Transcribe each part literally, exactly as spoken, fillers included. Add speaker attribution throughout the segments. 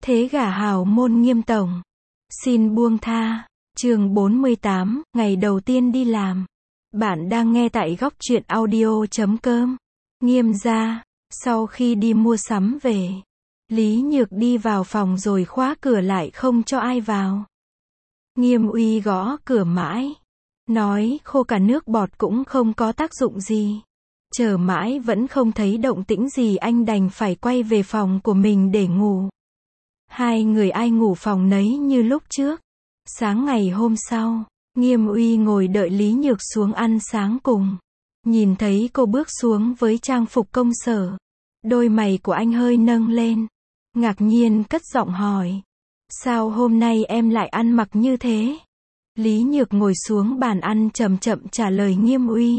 Speaker 1: Thế gả hào môn Nghiêm tổng. Xin buông tha. Chương bốn mươi tám, ngày đầu tiên đi làm. Bạn đang nghe tại góc truyện audio chấm com. Nghiêm gia. Sau khi đi mua sắm về, Lý Nhược đi vào phòng rồi khóa cửa lại không cho ai vào. Nghiêm Uy gõ cửa mãi, nói khô cả nước bọt cũng không có tác dụng gì. Chờ mãi vẫn không thấy động tĩnh gì, anh đành phải quay về phòng của mình để ngủ. Hai người ai ngủ phòng nấy như lúc trước. Sáng ngày hôm sau, Nghiêm Uy ngồi đợi Lý Nhược xuống ăn sáng cùng. Nhìn thấy cô bước xuống với trang phục công sở, đôi mày của anh hơi nâng lên, ngạc nhiên cất giọng hỏi: sao hôm nay em lại ăn mặc như thế? Lý Nhược ngồi xuống bàn ăn chậm chậm trả lời Nghiêm Uy: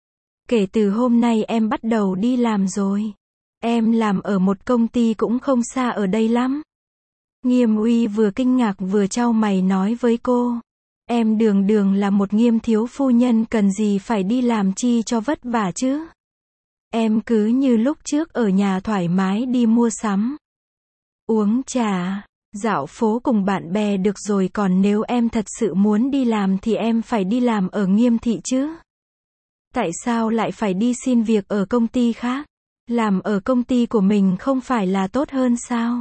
Speaker 1: kể từ hôm nay em bắt đầu đi làm rồi. Em làm ở một công ty cũng không xa ở đây lắm. Nghiêm Uy vừa kinh ngạc vừa chau mày nói với cô: em đường đường là một Nghiêm thiếu phu nhân, cần gì phải đi làm chi cho vất vả chứ? Em cứ như lúc trước ở nhà thoải mái đi mua sắm, uống trà, dạo phố cùng bạn bè được rồi, còn nếu em thật sự muốn đi làm thì em phải đi làm ở Nghiêm thị chứ. Tại sao lại phải đi xin việc ở công ty khác? Làm ở công ty của mình không phải là tốt hơn sao?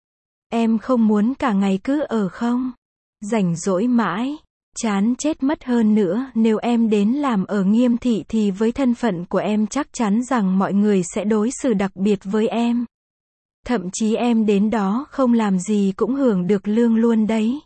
Speaker 1: Em không muốn cả ngày cứ ở không rảnh rỗi mãi, chán chết mất. Hơn nữa, nếu em đến làm ở Nghiêm thị thì với thân phận của em chắc chắn rằng mọi người sẽ đối xử đặc biệt với em. Thậm chí em đến đó không làm gì cũng hưởng được lương luôn đấy.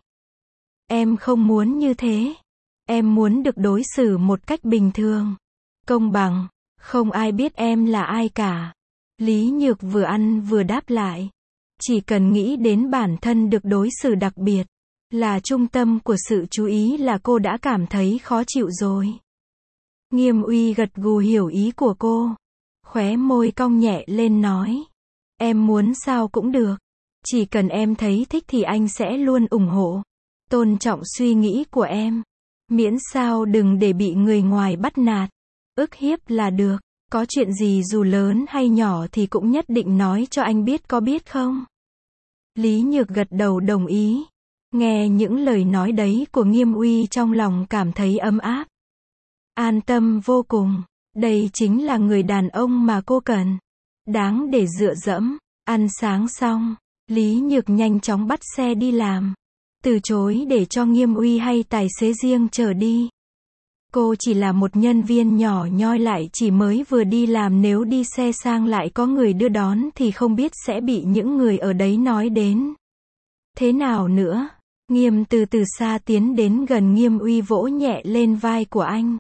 Speaker 1: Em không muốn như thế. Em muốn được đối xử một cách bình thường, công bằng, không ai biết em là ai cả. Lý Nhược vừa ăn vừa đáp lại: chỉ cần nghĩ đến bản thân được đối xử đặc biệt, là trung tâm của sự chú ý là cô đã cảm thấy khó chịu rồi. Nghiêm Uy gật gù hiểu ý của cô, khóe môi cong nhẹ lên nói: em muốn sao cũng được. Chỉ cần em thấy thích thì anh sẽ luôn ủng hộ, tôn trọng suy nghĩ của em. Miễn sao đừng để bị người ngoài bắt nạt, ức hiếp là được. Có chuyện gì dù lớn hay nhỏ thì cũng nhất định nói cho anh biết, có biết không? Lý Nhược gật đầu đồng ý. Nghe những lời nói đấy của Nghiêm Uy trong lòng cảm thấy ấm áp, an tâm vô cùng. Đây chính là người đàn ông mà cô cần, đáng để dựa dẫm. Ăn sáng xong, Lý Nhược nhanh chóng bắt xe đi làm, từ chối để cho Nghiêm Uy hay tài xế riêng chở đi. Cô chỉ là một nhân viên nhỏ nhoi, lại chỉ mới vừa đi làm, nếu đi xe sang lại có người đưa đón thì không biết sẽ bị những người ở đấy nói đến thế nào nữa. Nghiêm từ từ xa tiến đến gần Nghiêm Uy, vỗ nhẹ lên vai của anh,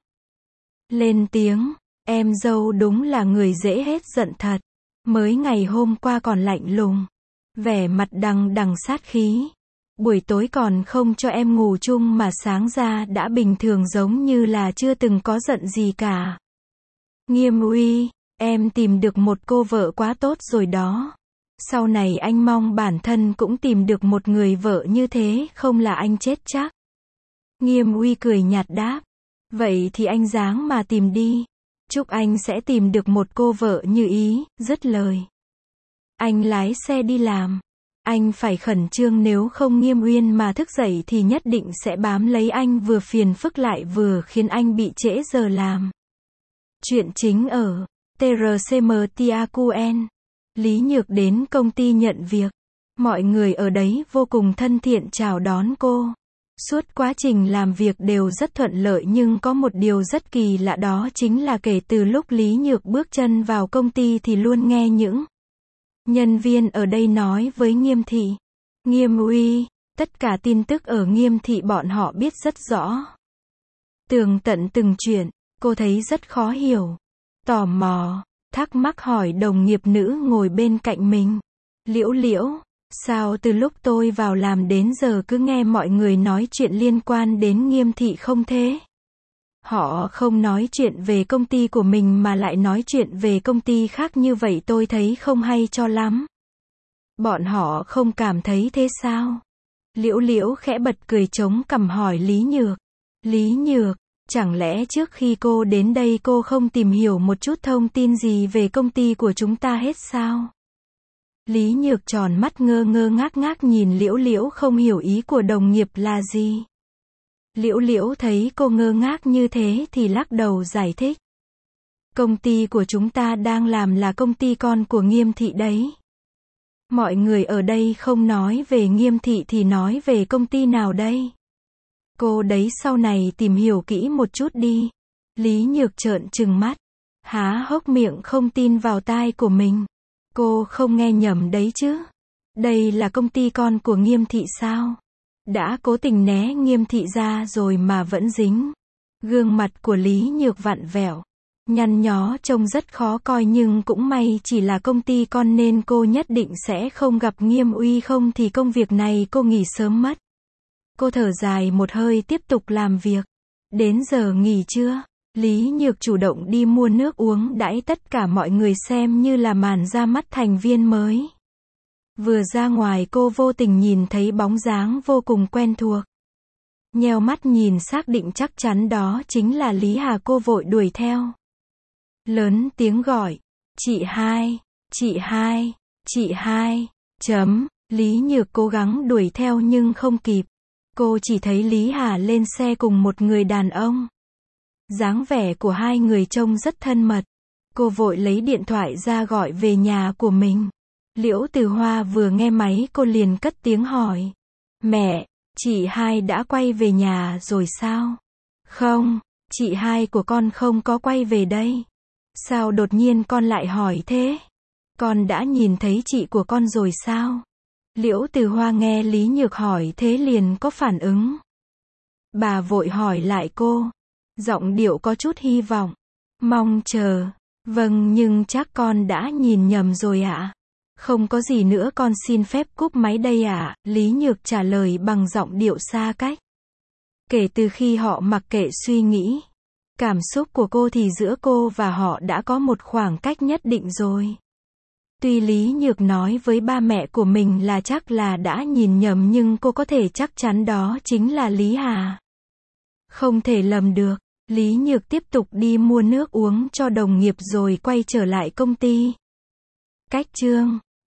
Speaker 1: lên tiếng: em dâu đúng là người dễ hết giận thật. Mới ngày hôm qua còn lạnh lùng, vẻ mặt đằng đằng sát khí, buổi tối còn không cho em ngủ chung mà sáng ra đã bình thường giống như là chưa từng có giận gì cả. Nghiêm Uy, em tìm được một cô vợ quá tốt rồi đó. Sau này anh mong bản thân cũng tìm được một người vợ như thế, không là anh chết chắc. Nghiêm Uy cười nhạt đáp: vậy thì anh ráng mà tìm đi. Chúc anh sẽ tìm được một cô vợ như ý. Dứt lời, anh lái xe đi làm. Anh phải khẩn trương, nếu không Nghiêm Uyên mà thức dậy thì nhất định sẽ bám lấy anh, vừa phiền phức lại vừa khiến anh bị trễ giờ làm. Chuyện chính ở tê rờ xê em tê a quy en. Lý Nhược đến công ty nhận việc. Mọi người ở đấy vô cùng thân thiện chào đón cô. Suốt quá trình làm việc đều rất thuận lợi, nhưng có một điều rất kỳ lạ, đó chính là kể từ lúc Lý Nhược bước chân vào công ty thì luôn nghe những nhân viên ở đây nói với Nghiêm thị, Nghiêm Uy, tất cả tin tức ở Nghiêm thị bọn họ biết rất rõ, tường tận từng chuyện. Cô thấy rất khó hiểu, tò mò, thắc mắc hỏi đồng nghiệp nữ ngồi bên cạnh mình: Liễu Liễu, sao từ lúc tôi vào làm đến giờ cứ nghe mọi người nói chuyện liên quan đến Nghiêm thị không thế? Họ không nói chuyện về công ty của mình mà lại nói chuyện về công ty khác, như vậy tôi thấy không hay cho lắm. Bọn họ không cảm thấy thế sao? Liễu Liễu khẽ bật cười chống cằm hỏi Lý Nhược. Lý Nhược, chẳng lẽ trước khi cô đến đây cô không tìm hiểu một chút thông tin gì về công ty của chúng ta hết sao? Lý Nhược tròn mắt ngơ ngơ ngác ngác nhìn Liễu Liễu không hiểu ý của đồng nghiệp là gì. Liễu Liễu thấy cô ngơ ngác như thế thì lắc đầu giải thích. Công ty của chúng ta đang làm là công ty con của Nghiêm thị đấy. Mọi người ở đây không nói về Nghiêm thị thì nói về công ty nào đây? Cô đấy sau này tìm hiểu kỹ một chút đi. Lý Nhược trợn trừng mắt, há hốc miệng không tin vào tai của mình. Cô không nghe nhầm đấy chứ? Đây là công ty con của Nghiêm thị sao? Đã cố tình né Nghiêm thị ra rồi mà vẫn dính. Gương mặt của Lý Nhược vặn vẹo, nhăn nhó trông rất khó coi, nhưng cũng may chỉ là công ty con nên cô nhất định sẽ không gặp Nghiêm Uy, không thì công việc này cô nghỉ sớm mất. Cô thở dài một hơi tiếp tục làm việc. Đến giờ nghỉ trưa, Lý Nhược chủ động đi mua nước uống đãi tất cả mọi người xem như là màn ra mắt thành viên mới. Vừa ra ngoài cô vô tình nhìn thấy bóng dáng vô cùng quen thuộc. Nheo mắt nhìn xác định chắc chắn đó chính là Lý Hà, cô vội đuổi theo. Lớn tiếng gọi, chị hai, chị hai, chị hai, chấm, Lý Nhược cố gắng đuổi theo nhưng không kịp. Cô chỉ thấy Lý Hà lên xe cùng một người đàn ông. Dáng vẻ của hai người trông rất thân mật. Cô vội lấy điện thoại ra gọi về nhà của mình. Liễu Từ Hoa vừa nghe máy cô liền cất tiếng hỏi. Mẹ, chị hai đã quay về nhà rồi sao? Không, chị hai của con không có quay về đây. Sao đột nhiên con lại hỏi thế? Con đã nhìn thấy chị của con rồi sao? Liễu Từ Hoa nghe Lý Nhược hỏi thế liền có phản ứng. Bà vội hỏi lại cô. Giọng điệu có chút hy vọng. Mong chờ. Vâng, nhưng chắc con đã nhìn nhầm rồi ạ. Không có gì nữa, con xin phép cúp máy đây ạ. Lý Nhược trả lời bằng giọng điệu xa cách. Kể từ khi họ mặc kệ suy nghĩ, cảm xúc của cô thì giữa cô và họ đã có một khoảng cách nhất định rồi. Tuy Lý Nhược nói với ba mẹ của mình là chắc là đã nhìn nhầm, nhưng cô có thể chắc chắn đó chính là Lý Hà. Không thể lầm được. Lý Nhược tiếp tục đi mua nước uống cho đồng nghiệp rồi quay trở lại công ty. Cách chương